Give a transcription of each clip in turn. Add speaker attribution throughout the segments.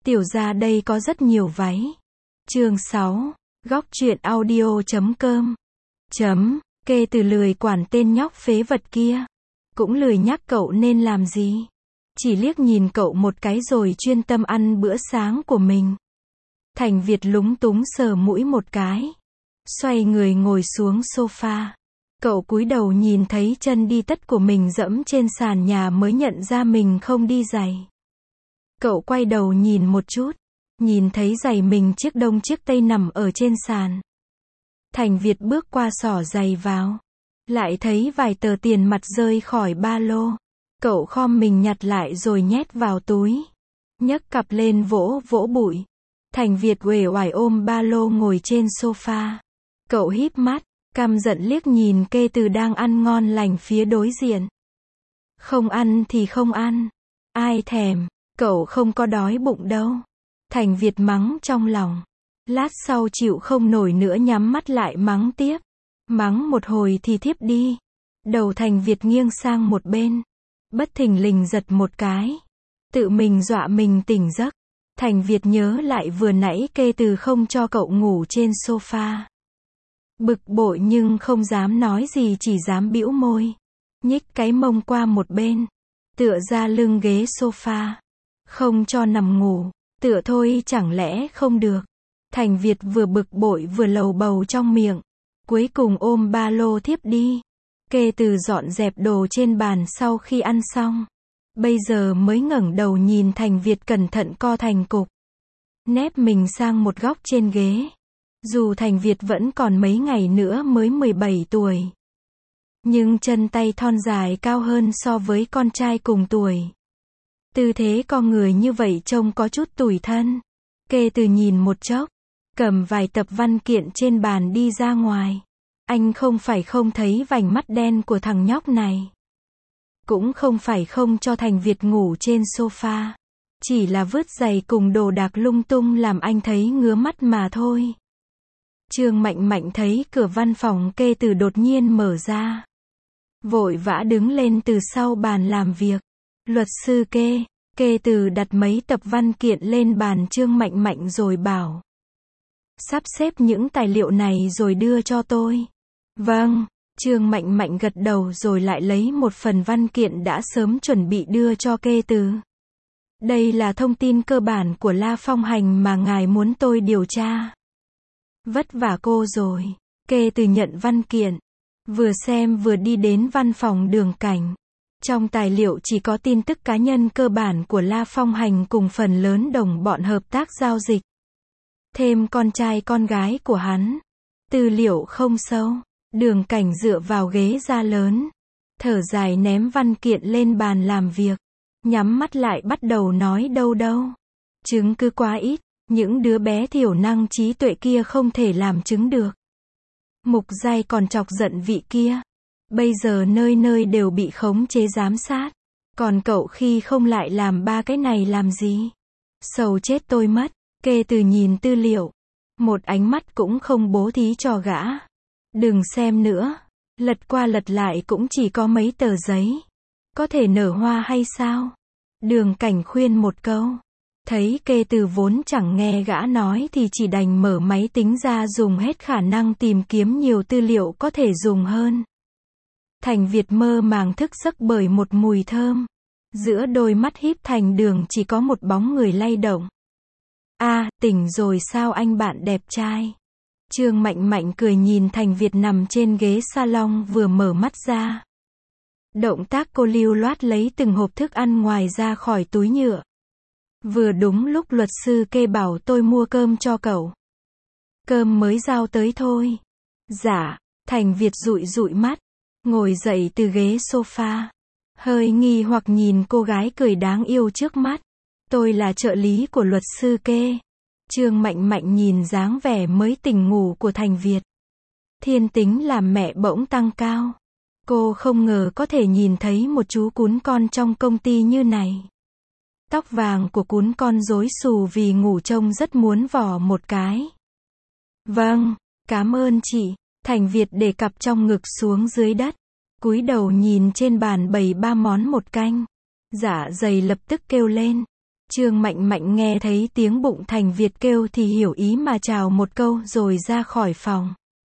Speaker 1: Tiểu gia đây có rất nhiều váy. Chương 6. Góc truyện audio.com. Kê từ lười quản tên nhóc phế vật kia. Cũng lười nhắc cậu nên làm gì. Chỉ liếc nhìn cậu một cái rồi chuyên tâm ăn bữa sáng của mình. Thành Việt lúng túng sờ mũi một cái. Xoay người ngồi xuống sofa. Cậu cúi đầu nhìn thấy chân đi tất của mình dẫm trên sàn nhà mới nhận ra mình không đi giày. Cậu quay đầu nhìn một chút. Nhìn thấy giày mình chiếc đông chiếc tây nằm ở trên sàn. Thành Việt bước qua xỏ giày vào. Lại thấy vài tờ tiền mặt rơi khỏi ba lô. Cậu khom mình nhặt lại rồi nhét vào túi. Nhấc cặp lên vỗ vỗ bụi. Thành Việt uể oải ôm ba lô ngồi trên sofa. Cậu híp mắt, căm giận liếc nhìn Kê Từ đang ăn ngon lành phía đối diện. Không ăn thì không ăn. Ai thèm, cậu không có đói bụng đâu. Thành Việt mắng trong lòng. Lát sau chịu không nổi nữa nhắm mắt lại mắng tiếp. Mắng một hồi thì thiếp đi. Đầu Thành Việt nghiêng sang một bên. Bất thình lình giật một cái. Tự mình dọa mình tỉnh giấc. Thành Việt nhớ lại vừa nãy Kê Từ không cho cậu ngủ trên sofa. Bực bội nhưng không dám nói gì, chỉ dám bĩu môi. Nhích cái mông qua một bên. Tựa ra lưng ghế sofa. Không cho nằm ngủ. Tựa thôi chẳng lẽ không được. Thành Việt vừa bực bội vừa lầu bầu trong miệng. Cuối cùng ôm ba lô thiếp đi. Kê Từ dọn dẹp đồ trên bàn sau khi ăn xong. Bây giờ mới ngẩng đầu nhìn Thành Việt cẩn thận co thành cục. Nép mình sang một góc trên ghế. Dù Thành Việt vẫn còn mấy ngày nữa mới 17 tuổi. Nhưng chân tay thon dài cao hơn so với con trai cùng tuổi. Tư thế con người như vậy trông có chút tủi thân. Kê Từ nhìn một chốc. Cầm vài tập văn kiện trên bàn đi ra ngoài. Anh không phải không thấy vành mắt đen của thằng nhóc này. Cũng không phải không cho Thành Việt ngủ trên sofa. Chỉ là vứt giày cùng đồ đạc lung tung làm anh thấy ngứa mắt mà thôi. Trương Mạnh Mạnh thấy cửa văn phòng Kê Từ đột nhiên mở ra. Vội vã đứng lên từ sau bàn làm việc. Luật sư Kê. Kê Từ đặt mấy tập văn kiện lên bàn Trương Mạnh Mạnh rồi bảo. Sắp xếp những tài liệu này rồi đưa cho tôi. Vâng. Trương Mạnh Mạnh gật đầu rồi lại lấy một phần văn kiện đã sớm chuẩn bị đưa cho Kê Từ. Đây là thông tin cơ bản của La Phong Hành mà ngài muốn tôi điều tra. Vất vả cô rồi. Kê Từ nhận văn kiện. Vừa xem vừa đi đến văn phòng Đường Cảnh. Trong tài liệu chỉ có tin tức cá nhân cơ bản của La Phong Hành cùng phần lớn đồng bọn hợp tác giao dịch. Thêm con trai con gái của hắn. Tư liệu không sâu. Đường Cảnh dựa vào ghế da lớn. Thở dài ném văn kiện lên bàn làm việc. Nhắm mắt lại bắt đầu nói đâu. Chứng cứ quá ít. Những đứa bé thiểu năng trí tuệ kia không thể làm chứng được. Mục Giai còn chọc giận vị kia. Bây giờ nơi nơi đều bị khống chế giám sát. Còn cậu khi không lại làm ba cái này làm gì? Sầu chết tôi mất. Kê Từ nhìn tư liệu. Một ánh mắt cũng không bố thí cho gã. Đừng xem nữa. Lật qua lật lại cũng chỉ có mấy tờ giấy. Có thể nở hoa hay sao? Đường Cảnh khuyên một câu. Thấy Kê Từ vốn chẳng nghe gã nói thì chỉ đành mở máy tính ra dùng hết khả năng tìm kiếm nhiều tư liệu có thể dùng hơn. Thành Việt mơ màng thức giấc bởi một mùi thơm. Giữa đôi mắt híp thành đường chỉ có một bóng người lay động. Tỉnh rồi sao anh bạn đẹp trai? Trương Mạnh Mạnh cười nhìn Thành Việt nằm trên ghế salon vừa mở mắt ra. Động tác cô lưu loát lấy từng hộp thức ăn ngoài ra khỏi túi nhựa. Vừa đúng lúc luật sư Kê bảo tôi mua cơm cho cậu. Cơm mới giao tới thôi. Dạ. Thành Việt dụi dụi mắt. Ngồi dậy từ ghế sofa. Hơi nghi hoặc nhìn cô gái cười đáng yêu trước mắt. Tôi là trợ lý của luật sư Kê. Trương Mạnh Mạnh nhìn dáng vẻ mới tỉnh ngủ của Thành Việt. Thiên tính làm mẹ bỗng tăng cao. Cô không ngờ có thể nhìn thấy một chú cún con trong công ty như này. Tóc vàng của cún con rối xù vì ngủ trông rất muốn vò một cái. Vâng, cảm ơn chị. Thành Việt để cặp trong ngực xuống dưới đất. Cúi đầu nhìn trên bàn bày 3 món một canh. Dạ dày lập tức kêu lên. Trương Mạnh Mạnh nghe thấy tiếng bụng Thành Việt kêu thì hiểu ý mà chào một câu rồi ra khỏi phòng.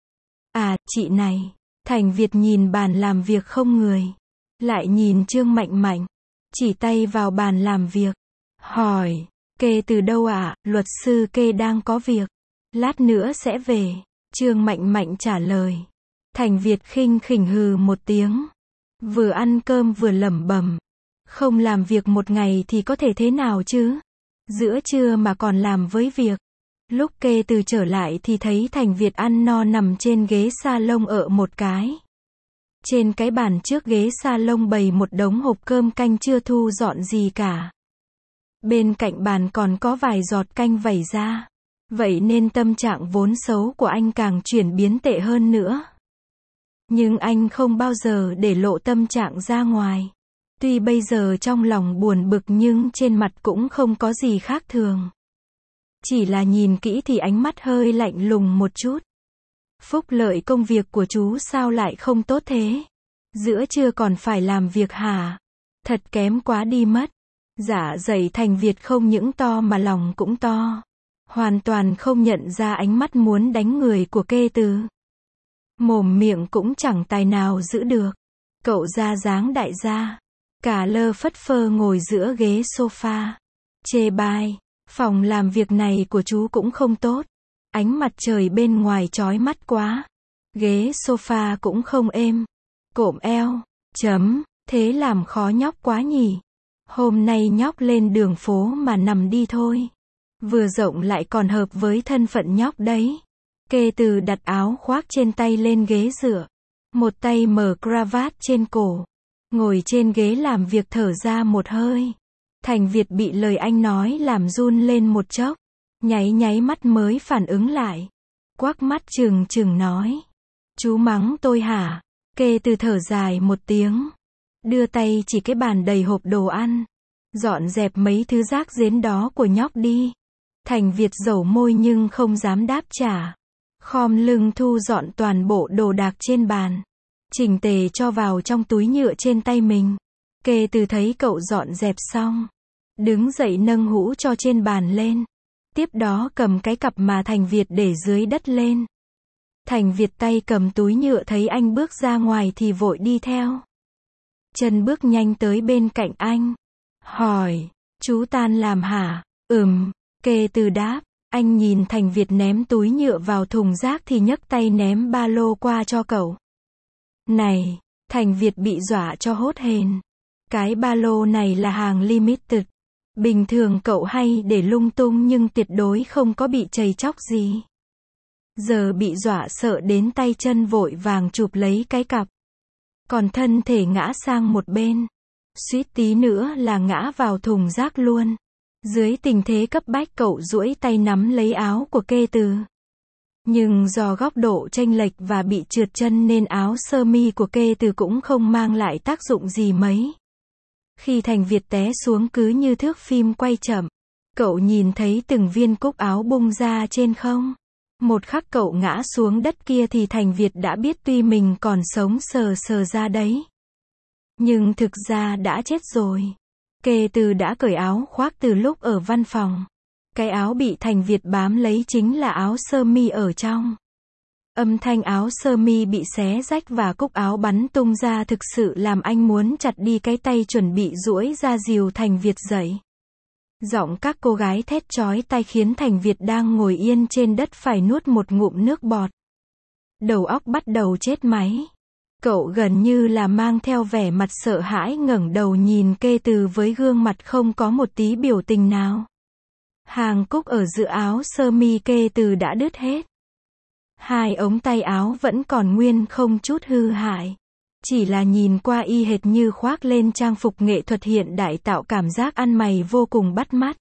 Speaker 1: À, chị này. Thành Việt nhìn bàn làm việc không người. Lại nhìn Trương Mạnh Mạnh. Chỉ tay vào bàn làm việc. Hỏi, Kê từ đâu ạ? Luật sư Kê đang có việc. Lát nữa sẽ về. Trương Mạnh Mạnh trả lời. Thành Việt khinh khỉnh hừ một tiếng. Vừa ăn cơm vừa lẩm bẩm. Không làm việc một ngày thì có thể thế nào chứ? Giữa trưa mà còn làm với việc. Lúc Kê từ trở lại thì thấy Thành Việt ăn no nằm trên ghế salon ở một cái. Trên cái bàn trước ghế salon bày một đống hộp cơm canh chưa thu dọn gì cả. Bên cạnh bàn còn có vài giọt canh vẩy ra. Vậy nên tâm trạng vốn xấu của anh càng chuyển biến tệ hơn nữa. Nhưng anh không bao giờ để lộ tâm trạng ra ngoài. Tuy bây giờ trong lòng buồn bực nhưng trên mặt cũng không có gì khác thường. Chỉ là nhìn kỹ thì ánh mắt hơi lạnh lùng một chút. Phúc lợi công việc của chú sao lại không tốt thế? Giữa trưa còn phải làm việc hả? Thật kém quá đi mất. Dạ dày Thành Việt không những to mà lòng cũng to. Hoàn toàn không nhận ra ánh mắt muốn đánh người của Kê từ. Mồm miệng cũng chẳng tài nào giữ được. Cậu ra dáng đại gia. Cả lơ phất phơ ngồi giữa ghế sofa. Chê bai. Phòng làm việc này của chú cũng không tốt. Ánh mặt trời bên ngoài chói mắt quá. Ghế sofa cũng không êm. Cộm eo. Thế làm khó nhóc quá nhỉ. Hôm nay nhóc lên đường phố mà nằm đi thôi. Vừa rộng lại còn hợp với thân phận nhóc đấy. Kê từ đặt áo khoác trên tay lên ghế dựa. Một tay mở cravat trên cổ. Ngồi trên ghế làm việc thở ra một hơi. Thành Việt bị lời anh nói làm run lên một chốc. Nháy mắt mới phản ứng lại. Quắc mắt trừng trừng nói. Chú mắng tôi hả? Kê từ thở dài một tiếng. Đưa tay chỉ cái bàn đầy hộp đồ ăn. Dọn dẹp mấy thứ rác rến đó của nhóc đi. Thành Việt dẩu môi nhưng không dám đáp trả. Khom lưng thu dọn toàn bộ đồ đạc trên bàn. Chỉnh tề cho vào trong túi nhựa trên tay mình. Kê từ thấy cậu dọn dẹp xong. Đứng dậy nâng hũ cho trên bàn lên. Tiếp đó cầm cái cặp mà Thành Việt để dưới đất lên. Thành Việt tay cầm túi nhựa thấy anh bước ra ngoài thì vội đi theo. Chân bước nhanh tới bên cạnh anh. Hỏi, chú tan làm hả? Kê từ đáp. Anh nhìn Thành Việt ném túi nhựa vào thùng rác thì nhấc tay ném ba lô qua cho cậu. Này, Thành Việt bị dọa cho hốt hền. Cái ba lô này là hàng limited. Bình thường cậu hay để lung tung nhưng tuyệt đối không có bị chầy chóc gì. Giờ bị dọa sợ đến tay chân vội vàng chụp lấy cái cặp. Còn thân thể ngã sang một bên. Suýt tí nữa là ngã vào thùng rác luôn. Dưới tình thế cấp bách cậu duỗi tay nắm lấy áo của Kê từ. Nhưng do góc độ chênh lệch và bị trượt chân nên áo sơ mi của Kê từ cũng không mang lại tác dụng gì mấy. Khi Thành Việt té xuống cứ như thước phim quay chậm. Cậu nhìn thấy từng viên cúc áo bung ra trên không. Một khắc cậu ngã xuống đất kia thì Thành Việt đã biết tuy mình còn sống sờ sờ ra đấy. Nhưng thực ra đã chết rồi. Kê từ đã cởi áo khoác từ lúc ở văn phòng. Cái áo bị Thành Việt bám lấy chính là áo sơ mi ở trong. Âm thanh áo sơ mi bị xé rách và cúc áo bắn tung ra thực sự làm anh muốn chặt đi cái tay chuẩn bị duỗi ra dìu Thành Việt dậy. Giọng các cô gái thét chói tai khiến Thành Việt đang ngồi yên trên đất phải nuốt một ngụm nước bọt. Đầu óc bắt đầu chết máy. Cậu gần như là mang theo vẻ mặt sợ hãi ngẩng đầu nhìn Kê từ với gương mặt không có một tí biểu tình nào. Hàng cúc ở giữa áo sơ mi Kê từ đã đứt hết. Hai ống tay áo vẫn còn nguyên không chút hư hại. Chỉ là nhìn qua y hệt như khoác lên trang phục nghệ thuật hiện đại tạo cảm giác ăn mày vô cùng bắt mắt.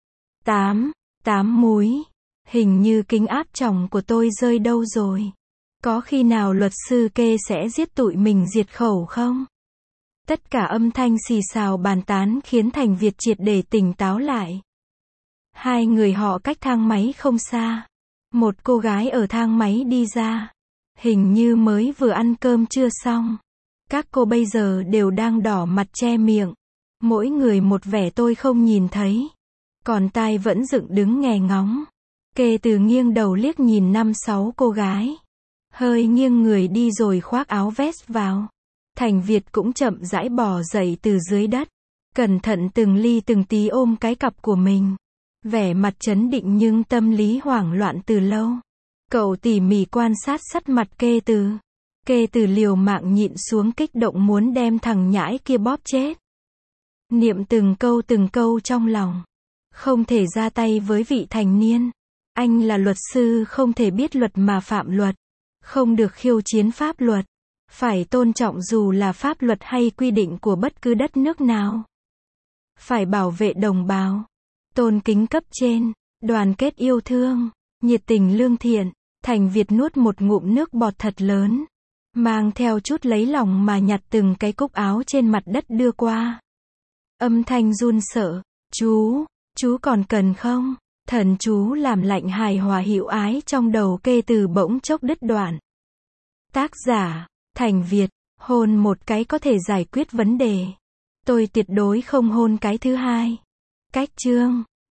Speaker 1: 8 múi. Hình như kính áp tròng của tôi rơi đâu rồi. Có khi nào luật sư Kê sẽ giết tụi mình diệt khẩu không? Tất cả âm thanh xì xào bàn tán khiến Thành Việt triệt để tỉnh táo lại. Hai người họ cách thang máy không xa. Một cô gái ở thang máy đi ra. Hình như mới vừa ăn cơm trưa xong. Các cô bây giờ đều đang đỏ mặt che miệng. Mỗi người một vẻ tôi không nhìn thấy. còn tai vẫn dựng đứng nghe ngóng. Kê Từ nghiêng đầu liếc nhìn 5-6 cô gái. Hơi nghiêng người đi rồi khoác áo vest vào. Thành Việt cũng chậm rãi bò dậy từ dưới đất. Cẩn thận từng ly từng tí ôm cái cặp của mình. Vẻ mặt trấn định nhưng tâm lý hoảng loạn từ lâu. Cậu tỉ mỉ quan sát sắc mặt Kê Từ. Kê Từ liều mạng nhịn xuống kích động muốn đem thằng nhãi kia bóp chết. Niệm từng câu trong lòng. Không thể ra tay với vị thành niên. Anh là luật sư không thể biết luật mà phạm luật. Không được khiêu chiến pháp luật. Phải tôn trọng dù là pháp luật hay quy định của bất cứ đất nước nào. Phải bảo vệ đồng bào. Tôn kính cấp trên. Đoàn kết yêu thương. Nhiệt tình lương thiện. Thành Việt nuốt một ngụm nước bọt thật lớn. Mang theo chút lấy lòng mà nhặt từng cái cúc áo trên mặt đất đưa qua. Âm thanh run sợ. Chú còn cần không? Thần chú làm lạnh hài hòa hữu ái trong đầu Kê Từ bỗng chốc đứt đoạn. Tác giả, Thành Việt, hôn một cái có thể giải quyết vấn đề. Tôi tuyệt đối không hôn cái thứ hai. Cách chương